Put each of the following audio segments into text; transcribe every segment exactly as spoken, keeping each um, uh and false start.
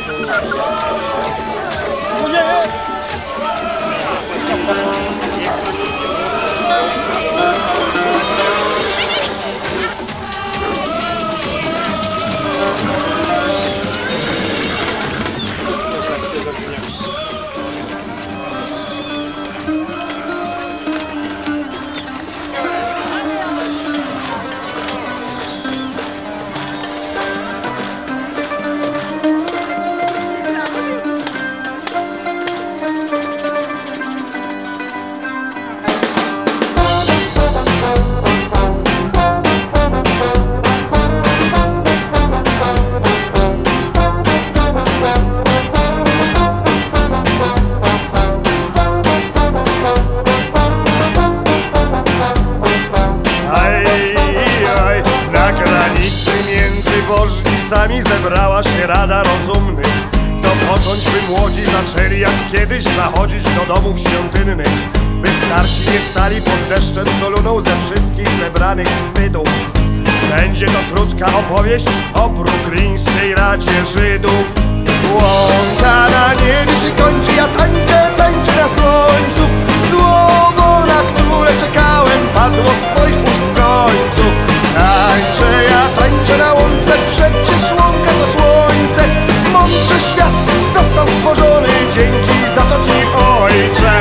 Bożnicami zebrała się rada rozumnych, co począć by młodzi zaczęli jak kiedyś zachodzić do domów świątynnych, by starsi nie stali pod deszczem, co lunął ze wszystkich zebranych wstydów. Będzie to krótka opowieść o bruklińskiej Radzie Żydów. Łąka na niebie się kończy, ja tańczę, tańczę na słońcu. Słowo, na które czekałem, padło z twoich ust w końcu. Tańczę, ja tańczę na łące, przecież łąka to słońce. Mądrze świat został stworzony, dzięki za to ci, ojcze.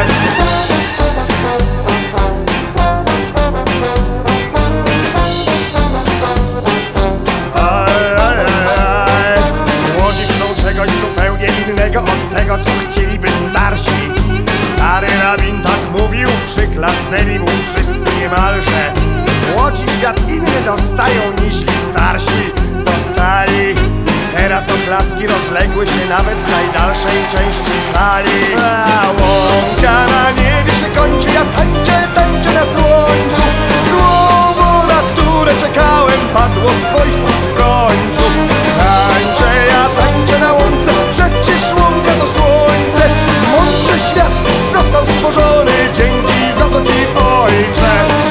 Aj, aj, aj. Młodzi chcą czegoś zupełnie innego od tego, co chcieliby starsi. Stary rabin tak mówił, przyklasnęli mu wszyscy niemalże. Młodzi świat inny dostają niż starsi dostali. Teraz oklaski rozległy się nawet z najdalszej części sali. A łąka na niebie się kończy, ja tańczę, tańczę na słońcu. Słowo, na które czekałem, padło z twoich ust w końcu. Tańczę, ja tańczę na łące, przecież łąka to słońce. Mądrze świat został stworzony, dzięki za to ci, ojcze.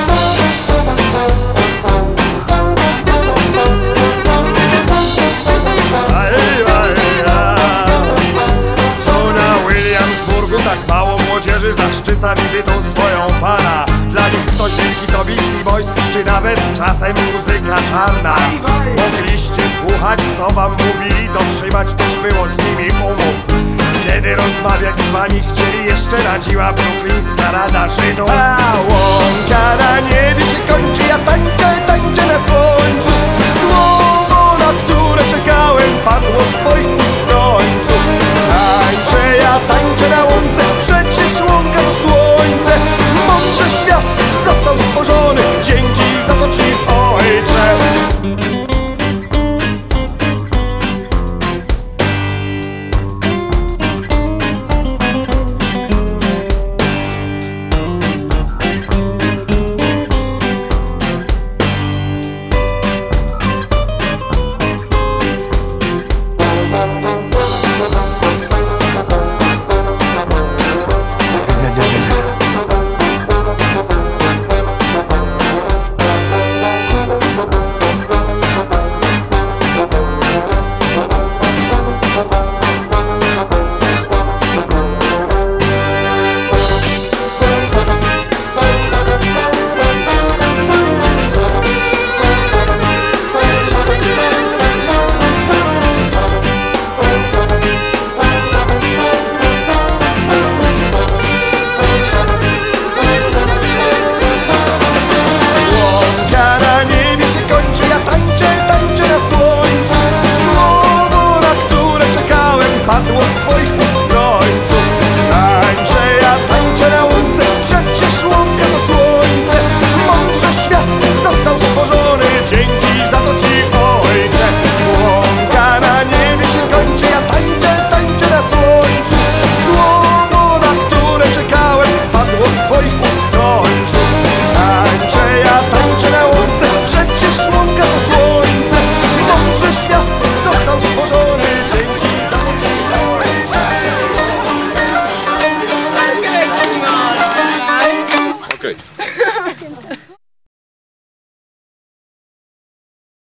Tak mało młodzieży zaszczyca wizytą swoją pana. Dla nich ktoś wielki to Beastie Boys, czy nawet czasem muzyka czarna. Mogliście słuchać, co wam mówili, dotrzymać też było z nimi umów. Kiedy rozmawiać z wami chcieli, jeszcze radziła bruklińska Rada Żydów. A łąka na niebie się kończy, ja tańczę, tańczę na słońcu. Słowo, na które czekałem, padło z twoich ust w końcu. Tańczę, ja tańczę na łące, przecież łąka to słońce. Mądrze świat został stworzony, dzięki za to ci, ojcze. Padło z twoich ust w końcu. Tańczę, ja tańczę na łące, przecież łąka to słońce. Mądrze świat został stworzony, dzięki za to ci, ojcze. Łąka na niebie się kończy, ja tańczę, tańczę na słońcu. Słowo, na które czekałem, padło z twoich ust w końcu. Tańczę, ja tańczę na łące, przecież łąka to słońce. Mądrze świat został stworzony, dzięki za to ci. Okay.